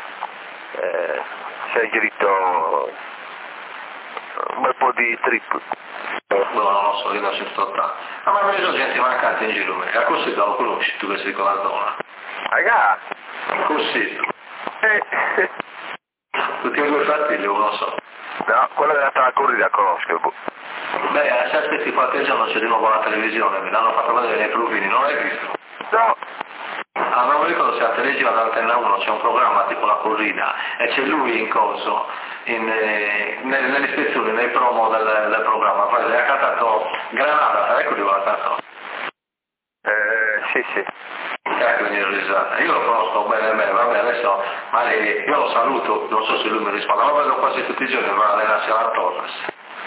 si è ingerito un bel po' di trip. Non lo so, io non ci sto tanto. Ma mi vedo gente mancante in giro, a Cossito lo conosci tu che sei con la zona? Ragazzi! Cossito. Tutti e due fratelli, non lo so. No, quello della corrida conosco. Beh, se aspetti qualche giorno c'è di nuovo la televisione, mi l'hanno fatto vedere nei provini, non l'hai visto? No! Non mi ricordo se a Televisiva ad Antenna 1 c'è un programma tipo la corrida e c'è lui in coso, nell'ispezione, nei promo del programma, poi le ha cantato Granata, sai quello che l'ha cantato? Sì. Ecco, venire risata. Io lo conosco bene, vabbè, adesso magari io lo saluto, non so se lui mi risponde, ma lo vedo quasi tutti i giorni, va a allenarsi alla Torres.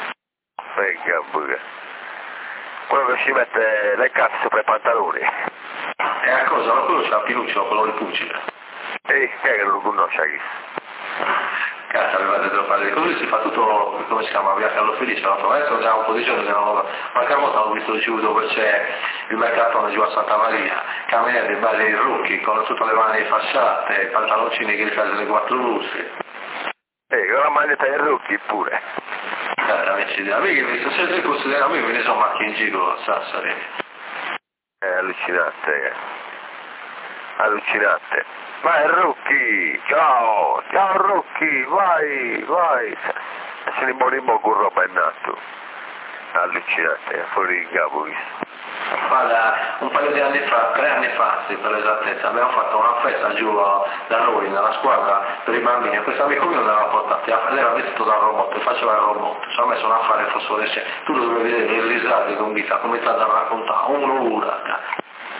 Quello che si mette le cazzo sopra i pantaloni. E a cosa? Ma quello c'ha Pinuccio, quello di Pucile. Che non lo conosce chi? Cazzo, avevate da fare così, si fa tutto, come si chiama, Via Carlo Felice, adesso da un po' di giorni che non lo... Qualche volta ho visto giù dove c'è il mercatone giù a Santa Maria, camminare dei belli rucchi con tutte le mani fasciate, i pantaloncini che gli fanno le quattro russi. Con la maglietta dei rucchi pure. Amici, visto, se tu consideri a me me ne sono macchine in giro a Sassari. È allucinante, allucinante. Vai Rucchi, ciao Rucchi, vai. Se ne morimo con roba è nato. Allucinante, fuori di capo. Guarda, un paio di anni fa, 3 anni fa, sì, per l'esattezza, abbiamo fatto una festa giù da noi, nella squadra per i bambini, e questo amico mio l'aveva portati, lei era vestito da robot, faceva il robot, ci ha messo un affare fosforescente, tu lo dovevi vedere, il risate con vita, come sta da raccontare, un'ora, cazzo.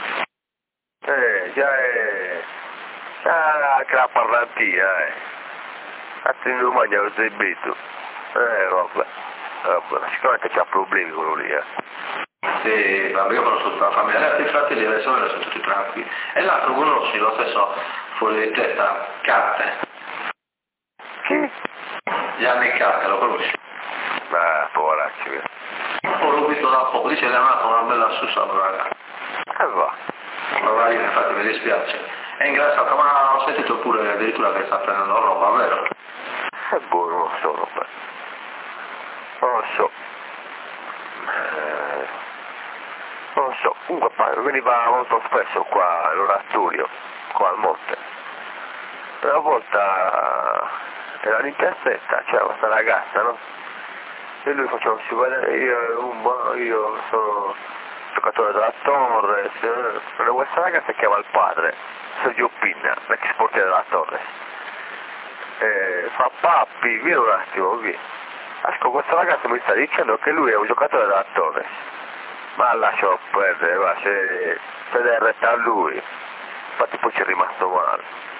Già che la parlantia, a te non mangia lo zebetto. Vabbè, sicuramente c'ha problemi quello lì, Sì, vabbè, io conosco tutta la famiglia, gli altri fratelli e le sorelle sono tutti tranquilli. E l'altro conosci, lo stesso fuori di testa, Catte. Chi? Gianni Catte, lo conosci? Poveracci. L'ho visto da poco, dice che è nata una bella sussa, raga. Va. Ma io infatti mi dispiace. È ingrassato, ma ho sentito pure addirittura che sta prendendo roba, vero? Boh, non lo so, roba. Non lo so, comunque veniva molto spesso qua all'oratorio, qua al monte. una volta erano in piazzetta, c'era questa ragazza, no? E lui faceva, si guarda, io sono giocatore della Torres, però questa ragazza chiama il padre, Sergio Pinna, l'ex portiere della Torres. Fa pappi, vieni un attimo, vieni. Asco, questa ragazza mi sta dicendo che lui è un giocatore della Torres. Ma lascio perdere, va, se dai retta a lui. Infatti poi ci è rimasto male.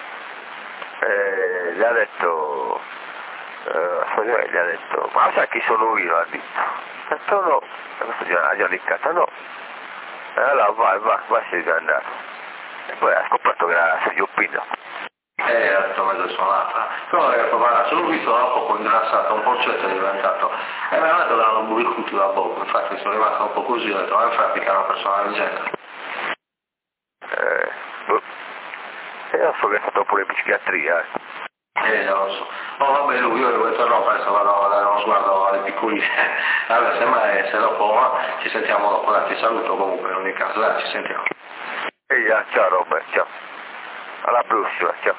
Gli ha detto, gli ha detto, ma sai chi sono io? Ha detto no, e questo ha già liccato no. E allora vai, si deve andare. E poi ha scoperto che era Sergio Pinna. Ha detto mezzo suonata. Però ragazzi, sono visto dopo ingrassato, un porcetto è diventato. E mi ha detto che erano burricuti da bocca, infatti sono rimasto un po' così, ho detto, ma infatti che è una persona del genere. E io so che è stato pure in psichiatria. Non lo so. Oh vabbè, lui, io questa roba adesso vado a dare uno sguardo alle piccoline. Allora, semmai se dopo ci sentiamo dopo, ti saluto comunque, in ogni caso, dai, ci sentiamo. Ciao Robert, ciao. Alla prossima, ciao.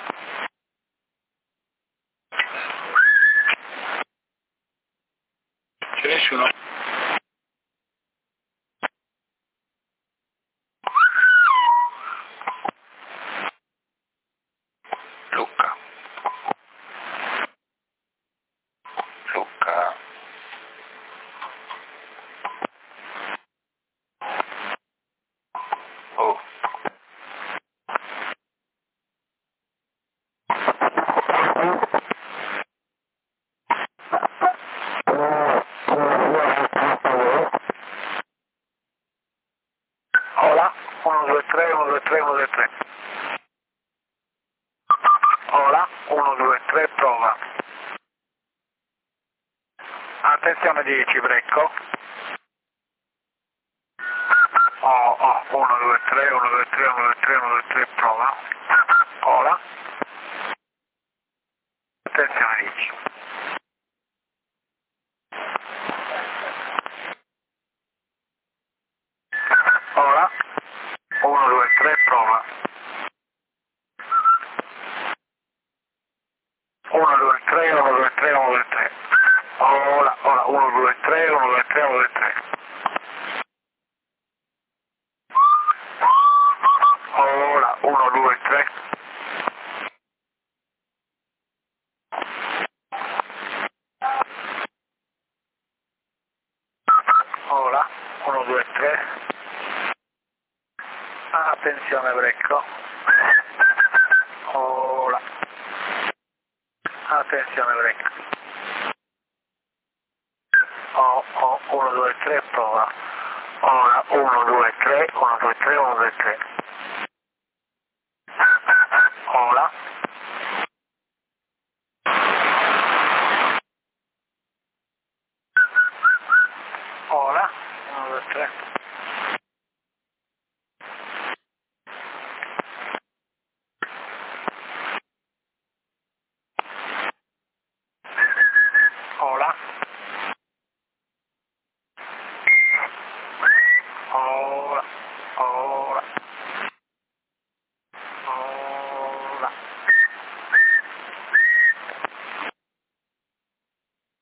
C'è nessuno? Luca. Oh. Hola, 1, 2, 3, 1, 2, 3, 1, 2, 3. Hola, 1, 2, 3, prova. Attenzione 10, brecco. 1, 2, 3, 1, 2, 3, 1, 2, 3, 1, 2, 3, prova. Hola. Attenzione 10. Hola. 1, 2, 3, prova. 1, 2, 3, 1, 2, 3, 1, 2, 3. Hola, 1, 2, 3, 1, 2, 3, 1, 2, 3. Hola, 1, 2, 3. Hola, 1, 2, 3. Attenzione, brecco. Hola. Attenzione, brecco. 1, 2, 3, prova. Ora, 1, 2, 3, 1, 2, 3, 1, 2, 3.